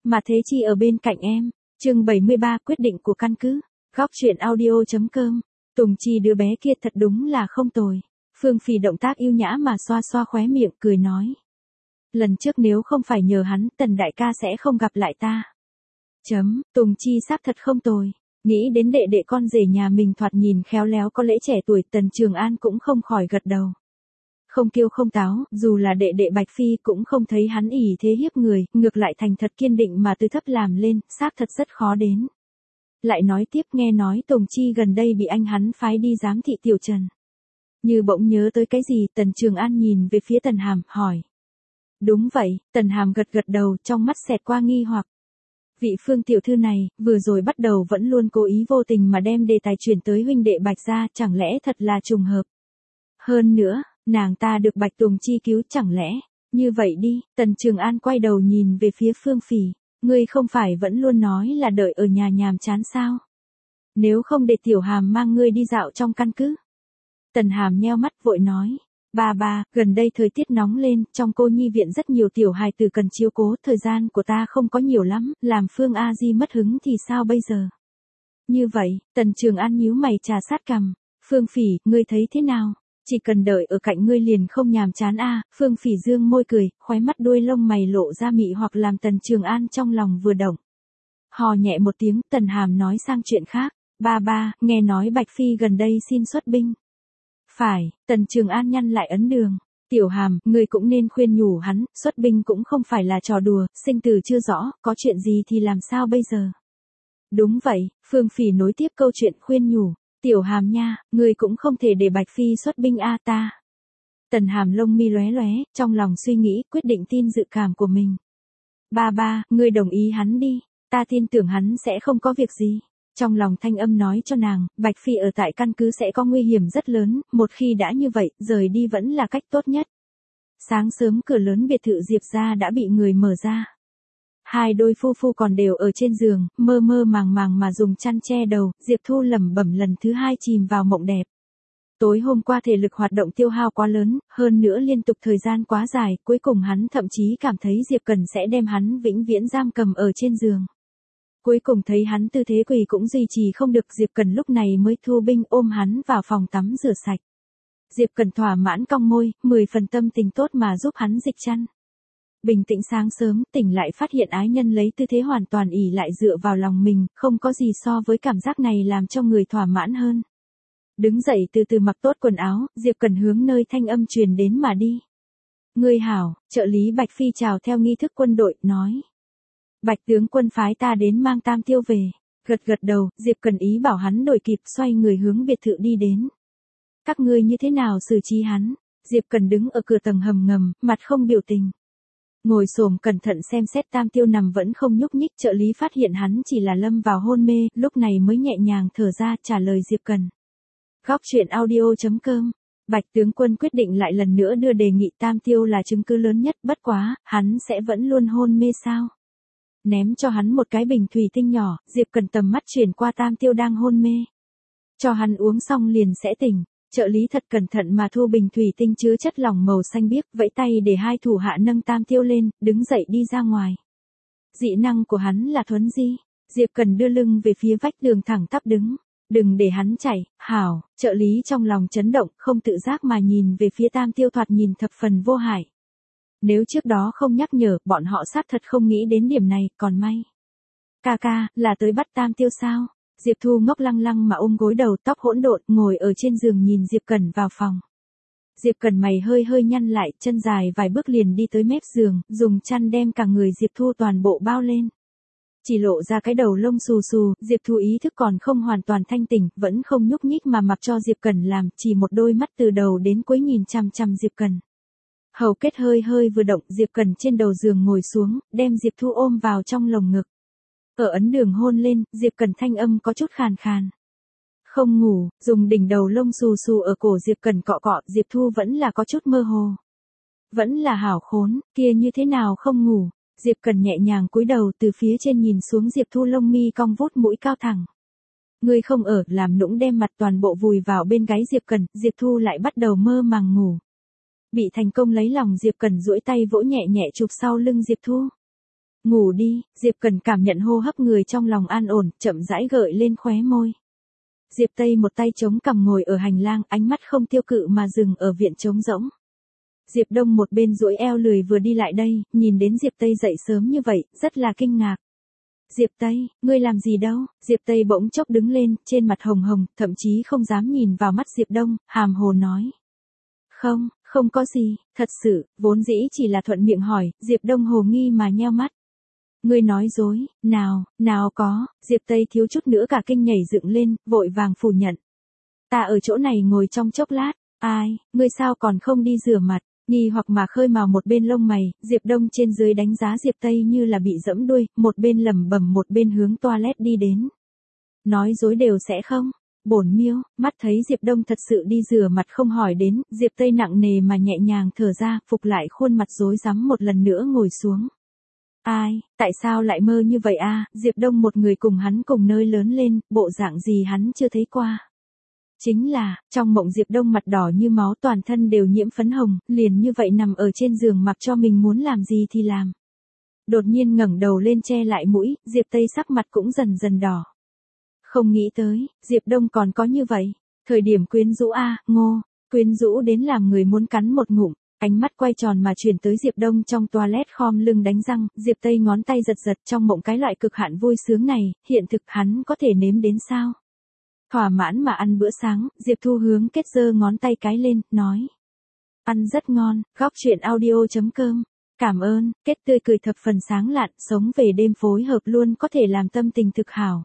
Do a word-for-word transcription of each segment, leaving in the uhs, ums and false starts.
mà Thế Chi ở bên cạnh em. Chương bảy mươi ba quyết định của căn cứ. Góc truyện audio.com. Tùng Chi đứa bé kia thật đúng là không tồi. Phương Phỉ động tác yêu nhã mà xoa xoa khóe miệng cười nói. Lần trước nếu không phải nhờ hắn, Tần đại ca sẽ không gặp lại ta. Chấm, Tùng Chi xác thật không tồi. Nghĩ đến đệ đệ con rể nhà mình thoạt nhìn khéo léo có lẽ trẻ tuổi, Tần Trường An cũng không khỏi gật đầu. Không kiêu không táo, dù là đệ đệ Bạch Phi cũng không thấy hắn ỷ thế hiếp người, ngược lại thành thật kiên định mà từ thấp làm lên, xác thật rất khó đến. Lại nói tiếp, nghe nói Tùng Chi gần đây bị anh hắn phái đi giám thị Tiểu Trần. Như bỗng nhớ tới cái gì, Tần Trường An nhìn về phía Tần Hàm, hỏi. Đúng vậy, Tần Hàm gật gật đầu, trong mắt xẹt qua nghi hoặc. Vị Phương tiểu thư này, vừa rồi bắt đầu vẫn luôn cố ý vô tình mà đem đề tài chuyển tới huynh đệ Bạch gia, chẳng lẽ thật là trùng hợp. Hơn nữa, nàng ta được Bạch Tùng Chi cứu chẳng lẽ, như vậy đi, Tần Trường An quay đầu nhìn về phía Phương Phỉ, ngươi không phải vẫn luôn nói là đợi ở nhà nhàm chán sao? Nếu không để Tiểu Hàm mang ngươi đi dạo trong căn cứ. Tần Hàm nheo mắt vội nói, ba ba, gần đây thời tiết nóng lên, trong cô nhi viện rất nhiều tiểu hài tử cần chiếu cố, thời gian của ta không có nhiều lắm, làm Phương A Di mất hứng thì sao bây giờ? Như vậy, Tần Trường An nhíu mày trà sát cằm, Phương Phỉ, ngươi thấy thế nào? Chỉ cần đợi ở cạnh ngươi liền không nhàm chán a. À, Phương Phỉ dương môi cười, khóe mắt đuôi lông mày lộ ra mị hoặc làm Tần Trường An trong lòng vừa động. Hò nhẹ một tiếng, Tần Hàm nói sang chuyện khác, ba ba, nghe nói Bạch Phi gần đây xin xuất binh. Phải, Tần Trường An nhăn lại ấn đường. Tiểu Hàm, ngươi cũng nên khuyên nhủ hắn, xuất binh cũng không phải là trò đùa, sinh tử chưa rõ, có chuyện gì thì làm sao bây giờ? Đúng vậy, Phương Phỉ nối tiếp câu chuyện khuyên nhủ. Tiểu Hàm nha, ngươi cũng không thể để Bạch Phi xuất binh a ta. Tần Hàm lông mi lóe lóe, trong lòng suy nghĩ, quyết định tin dự cảm của mình. Ba ba, ngươi đồng ý hắn đi, ta tin tưởng hắn sẽ không có việc gì. Trong lòng thanh âm nói cho nàng, Bạch Phi ở tại căn cứ sẽ có nguy hiểm rất lớn, một khi đã như vậy, rời đi vẫn là cách tốt nhất. Sáng sớm cửa lớn biệt thự Diệp gia đã bị người mở ra. Hai đôi phu phu còn đều ở trên giường, mơ mơ màng màng mà dùng chăn che đầu, Diệp Thu lẩm bẩm lần thứ hai chìm vào mộng đẹp. Tối hôm qua thể lực hoạt động tiêu hao quá lớn, hơn nữa liên tục thời gian quá dài, cuối cùng hắn thậm chí cảm thấy Diệp Cần sẽ đem hắn vĩnh viễn giam cầm ở trên giường. Cuối cùng thấy hắn tư thế quỳ cũng duy trì không được, Diệp Cần lúc này mới thu binh ôm hắn vào phòng tắm rửa sạch. Diệp Cần thỏa mãn cong môi, mười phần tâm tình tốt mà giúp hắn dịch chăn. Bình tĩnh sáng sớm, tỉnh lại phát hiện ái nhân lấy tư thế hoàn toàn ỷ lại dựa vào lòng mình, không có gì so với cảm giác này làm cho người thỏa mãn hơn. Đứng dậy từ từ mặc tốt quần áo, Diệp Cần hướng nơi thanh âm truyền đến mà đi. Ngươi hảo, trợ lý Bạch Phi chào theo nghi thức quân đội, nói. Bạch tướng quân phái ta đến mang Tam Tiêu về. Gật gật đầu, Diệp Cần ý bảo hắn đổi kịp, xoay người hướng biệt thự đi đến. Các ngươi như thế nào xử trí hắn? Diệp Cần đứng ở cửa tầng hầm ngầm, mặt không biểu tình. Ngồi xổm cẩn thận xem xét Tam Tiêu nằm vẫn không nhúc nhích, trợ lý phát hiện hắn chỉ là lâm vào hôn mê, lúc này mới nhẹ nhàng thở ra trả lời Diệp Cần. Góc truyện audio.com. Bạch tướng quân quyết định lại lần nữa đưa đề nghị Tam Tiêu là chứng cứ lớn nhất, bất quá, hắn sẽ vẫn luôn hôn mê sao? Ném cho hắn một cái bình thủy tinh nhỏ, Diệp Cần tầm mắt chuyển qua Tam Tiêu đang hôn mê. Cho hắn uống xong liền sẽ tỉnh. Trợ lý thật cẩn thận mà thu bình thủy tinh chứa chất lỏng màu xanh biếc, vẫy tay để hai thủ hạ nâng Tam Tiêu lên, đứng dậy đi ra ngoài. Dị năng của hắn là thuấn di. Diệp Cần đưa lưng về phía vách tường thẳng tắp đứng. Đừng để hắn chảy, hảo, trợ lý trong lòng chấn động, không tự giác mà nhìn về phía Tam Tiêu thoạt nhìn thập phần vô hại. Nếu trước đó không nhắc nhở, bọn họ xác thật không nghĩ đến điểm này, còn may. Ca ca, là tới bắt Tam Tiêu sao? Diệp Thu ngốc lăng lăng mà ôm gối đầu, tóc hỗn độn, ngồi ở trên giường nhìn Diệp Cần vào phòng. Diệp Cần mày hơi hơi nhăn lại, chân dài vài bước liền đi tới mép giường, dùng chăn đem cả người Diệp Thu toàn bộ bao lên. Chỉ lộ ra cái đầu lông xù xù, Diệp Thu ý thức còn không hoàn toàn thanh tỉnh, vẫn không nhúc nhích mà mặc cho Diệp Cần làm, chỉ một đôi mắt từ đầu đến cuối nhìn chằm chằm Diệp Cần. Hầu kết hơi hơi vừa động, Diệp Cần trên đầu giường ngồi xuống, đem Diệp Thu ôm vào trong lồng ngực. Ở ấn đường hôn lên, Diệp Cần thanh âm có chút khàn khàn. Không ngủ, dùng đỉnh đầu lông xù xù ở cổ Diệp Cần cọ cọ, Diệp Thu vẫn là có chút mơ hồ. Vẫn là hảo khốn, kia như thế nào không ngủ? Diệp Cần nhẹ nhàng cúi đầu từ phía trên nhìn xuống Diệp Thu lông mi cong vút mũi cao thẳng. Ngươi không ở, làm nũng đem mặt toàn bộ vùi vào bên gáy Diệp Cần, Diệp Thu lại bắt đầu mơ màng ngủ. Bị thành công lấy lòng Diệp Cần duỗi tay vỗ nhẹ nhẹ chụp sau lưng Diệp Thu. Ngủ đi, Diệp Cần cảm nhận hô hấp người trong lòng an ổn, chậm rãi gợi lên khóe môi. Diệp Tây một tay chống cằm ngồi ở hành lang, ánh mắt không tiêu cự mà dừng ở viện trống rỗng. Diệp Đông một bên duỗi eo lười vừa đi lại đây, nhìn đến Diệp Tây dậy sớm như vậy, rất là kinh ngạc. Diệp Tây, ngươi làm gì đâu? Diệp Tây bỗng chốc đứng lên, trên mặt hồng hồng, thậm chí không dám nhìn vào mắt Diệp Đông, hàm hồ nói. Không, không có gì, thật sự, vốn dĩ chỉ là thuận miệng hỏi, Diệp Đông hồ nghi mà nheo mắt. Ngươi nói dối, nào, nào có, Diệp Tây thiếu chút nữa cả kinh nhảy dựng lên, vội vàng phủ nhận. Ta ở chỗ này ngồi trong chốc lát, ai, ngươi sao còn không đi rửa mặt, nghi hoặc mà khơi mào một bên lông mày, Diệp Đông trên dưới đánh giá Diệp Tây như là bị dẫm đuôi, một bên lẩm bẩm một bên hướng toilet đi đến. Nói dối đều sẽ không, bổn miêu, mắt thấy Diệp Đông thật sự đi rửa mặt không hỏi đến, Diệp Tây nặng nề mà nhẹ nhàng thở ra, phục lại khuôn mặt rối rắm một lần nữa ngồi xuống. Ai, tại sao lại mơ như vậy a? Diệp Đông một người cùng hắn cùng nơi lớn lên, bộ dạng gì hắn chưa thấy qua. Chính là, trong mộng Diệp Đông mặt đỏ như máu toàn thân đều nhiễm phấn hồng, liền như vậy nằm ở trên giường mặc cho mình muốn làm gì thì làm. Đột nhiên ngẩng đầu lên che lại mũi, Diệp Tây sắc mặt cũng dần dần đỏ. Không nghĩ tới, Diệp Đông còn có như vậy. Thời điểm quyến rũ a, ngô, quyến rũ đến làm người muốn cắn một ngụm. Ánh mắt quay tròn mà chuyển tới Diệp Đông trong toilet khom lưng đánh răng, Diệp Tây ngón tay giật giật trong mộng cái loại cực hạn vui sướng này, hiện thực hắn có thể nếm đến sao? Thỏa mãn mà ăn bữa sáng, Diệp Thu hướng kết giơ ngón tay cái lên, nói. Ăn rất ngon, góc truyện audio chấm com. Cảm ơn, kết tươi cười thập phần sáng lạn, sống về đêm phối hợp luôn có thể làm tâm tình thực hảo.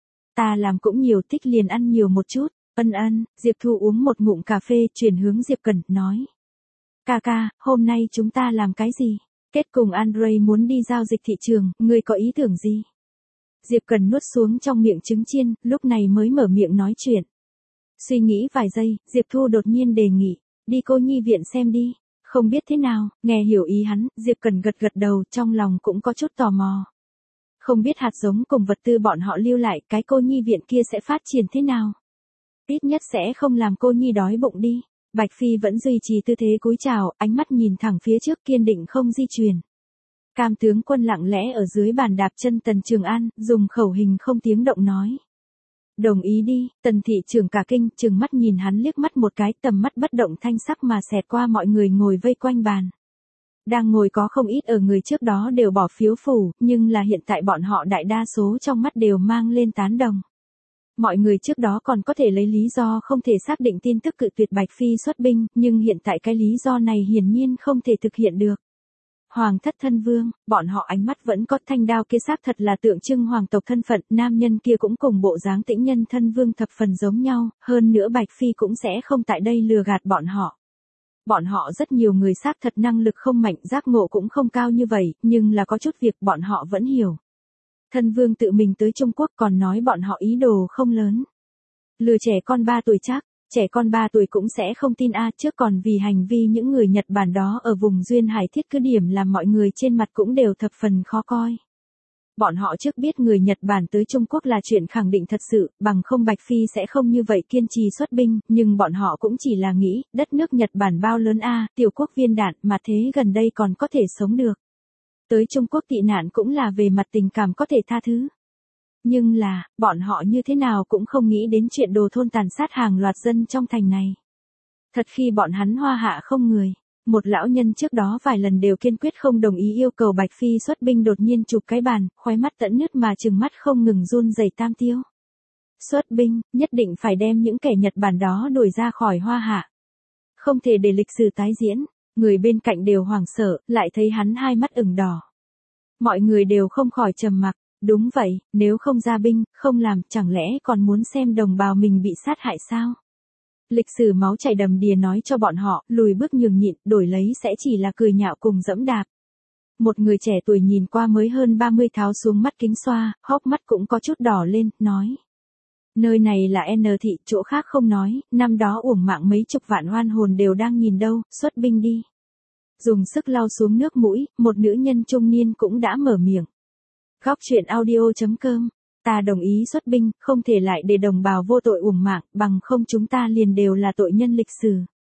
Ta làm cũng nhiều thích liền ăn nhiều một chút, ân ân, Diệp Thu uống một ngụm cà phê chuyển hướng Diệp Cẩn, nói. Ca ca, hôm nay chúng ta làm cái gì? Kết cùng Andre muốn đi giao dịch thị trường, ngươi có ý tưởng gì? Diệp Cần nuốt xuống trong miệng trứng chiên, lúc này mới mở miệng nói chuyện. Suy nghĩ vài giây, Diệp Thu đột nhiên đề nghị, đi cô nhi viện xem đi. Không biết thế nào, nghe hiểu ý hắn, Diệp Cần gật gật đầu, trong lòng cũng có chút tò mò. Không biết hạt giống cùng vật tư bọn họ lưu lại, cái cô nhi viện kia sẽ phát triển thế nào? Ít nhất sẽ không làm cô nhi đói bụng đi. Bạch Phi vẫn duy trì tư thế cúi chào, ánh mắt nhìn thẳng phía trước kiên định không di chuyển. Cam tướng quân lặng lẽ ở dưới bàn đạp chân Tần Trường An, dùng khẩu hình không tiếng động nói. Đồng ý đi, Tần thị trưởng cả kinh, trừng mắt nhìn hắn liếc mắt một cái, tầm mắt bất động thanh sắc mà xẹt qua mọi người ngồi vây quanh bàn. Đang ngồi có không ít ở người trước đó đều bỏ phiếu phủ, nhưng là hiện tại bọn họ đại đa số trong mắt đều mang lên tán đồng. Mọi người trước đó còn có thể lấy lý do không thể xác định tin tức cự tuyệt Bạch Phi xuất binh, nhưng hiện tại cái lý do này hiển nhiên không thể thực hiện được. Hoàng thất thân vương, bọn họ ánh mắt vẫn có thanh đao kia xác thật là tượng trưng hoàng tộc thân phận, nam nhân kia cũng cùng bộ dáng tĩnh nhân thân vương thập phần giống nhau, hơn nữa Bạch Phi cũng sẽ không tại đây lừa gạt bọn họ. Bọn họ rất nhiều người xác thật năng lực không mạnh, giác ngộ cũng không cao như vậy, nhưng là có chút việc bọn họ vẫn hiểu. Thân vương tự mình tới Trung Quốc còn nói bọn họ ý đồ không lớn. Lừa trẻ con ba tuổi chắc, trẻ con ba tuổi cũng sẽ không tin a, trước còn vì hành vi những người Nhật Bản đó ở vùng duyên hải thiết cứ điểm làm mọi người trên mặt cũng đều thập phần khó coi. Bọn họ trước biết người Nhật Bản tới Trung Quốc là chuyện khẳng định thật sự, bằng không Bạch Phi sẽ không như vậy kiên trì xuất binh, nhưng bọn họ cũng chỉ là nghĩ, đất nước Nhật Bản bao lớn a, tiểu quốc viên đạn mà thế gần đây còn có thể sống được. Tới Trung Quốc tị nạn cũng là về mặt tình cảm có thể tha thứ. Nhưng là, bọn họ như thế nào cũng không nghĩ đến chuyện đồ thôn tàn sát hàng loạt dân trong thành này. Thật khi bọn hắn hoa hạ không người. Một lão nhân trước đó vài lần đều kiên quyết không đồng ý yêu cầu Bạch Phi xuất binh đột nhiên chụp cái bàn, khóe mắt tẫn nứt mà trừng mắt không ngừng run rẩy tam tiêu. Xuất binh, nhất định phải đem những kẻ Nhật Bản đó đuổi ra khỏi hoa hạ. Không thể để lịch sử tái diễn, người bên cạnh đều hoảng sợ, lại thấy hắn hai mắt ửng đỏ. Mọi người đều không khỏi trầm mặc, đúng vậy, nếu không ra binh, không làm, chẳng lẽ còn muốn xem đồng bào mình bị sát hại sao? Lịch sử máu chảy đầm đìa nói cho bọn họ, lùi bước nhường nhịn, đổi lấy sẽ chỉ là cười nhạo cùng dẫm đạp. Một người trẻ tuổi nhìn qua mới hơn ba mươi tháo xuống mắt kính xoa, hốc mắt cũng có chút đỏ lên, nói. Nơi này là N thị, chỗ khác không nói, năm đó uổng mạng mấy chục vạn oan hồn đều đang nhìn đâu, xuất binh đi. Dùng sức lau xuống nước mũi, một nữ nhân trung niên cũng đã mở miệng. Góc truyện audio chấm com. Ta đồng ý xuất binh, không thể lại để đồng bào vô tội uổng mạng, bằng không chúng ta liền đều là tội nhân lịch sử.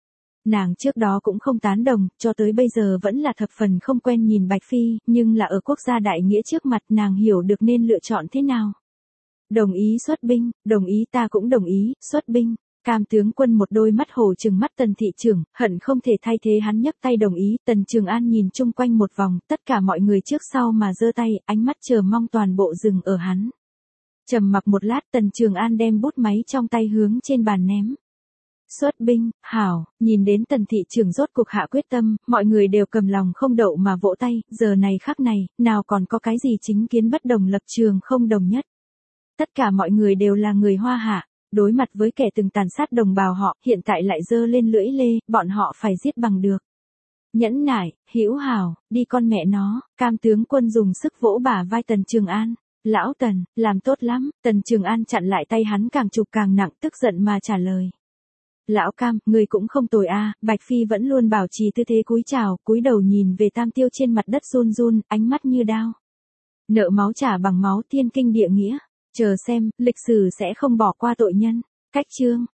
Nàng trước đó cũng không tán đồng, cho tới bây giờ vẫn là thập phần không quen nhìn Bạch Phi, nhưng là ở quốc gia đại nghĩa trước mặt nàng hiểu được nên lựa chọn thế nào. Đồng ý xuất binh, đồng ý ta cũng đồng ý, xuất binh. Cam tướng quân một đôi mắt hồ trừng mắt Tần thị trưởng, hận không thể thay thế hắn nhấc tay đồng ý. Tần Trường An nhìn chung quanh một vòng, tất cả mọi người trước sau mà giơ tay, ánh mắt chờ mong toàn bộ dừng ở hắn. Trầm mặc một lát, Tần Trường An đem bút máy trong tay hướng trên bàn ném. Xuất binh, hảo, nhìn đến Tần thị trưởng rốt cuộc hạ quyết tâm, mọi người đều cầm lòng không đậu mà vỗ tay, giờ này khắc này, nào còn có cái gì chính kiến bất đồng lập trường không đồng nhất. Tất cả mọi người đều là người Hoa Hạ, đối mặt với kẻ từng tàn sát đồng bào họ, hiện tại lại giơ lên lưỡi lê, bọn họ phải giết bằng được. Nhẫn nại, hữu hảo, đi con mẹ nó. Cam tướng quân dùng sức vỗ bả vai Tần Trường An. Lão Tần, làm tốt lắm. Tần Trường An chặn lại tay hắn càng chụp càng nặng, tức giận mà trả lời. Lão Cam, người cũng không tồi a. Bạch Phi vẫn luôn bảo trì tư thế cúi chào, cúi đầu nhìn về Tam Tiêu trên mặt đất run run, ánh mắt như đao. Nợ máu trả bằng máu, thiên kinh địa nghĩa. Chờ xem, lịch sử sẽ không bỏ qua tội nhân. Cách chương.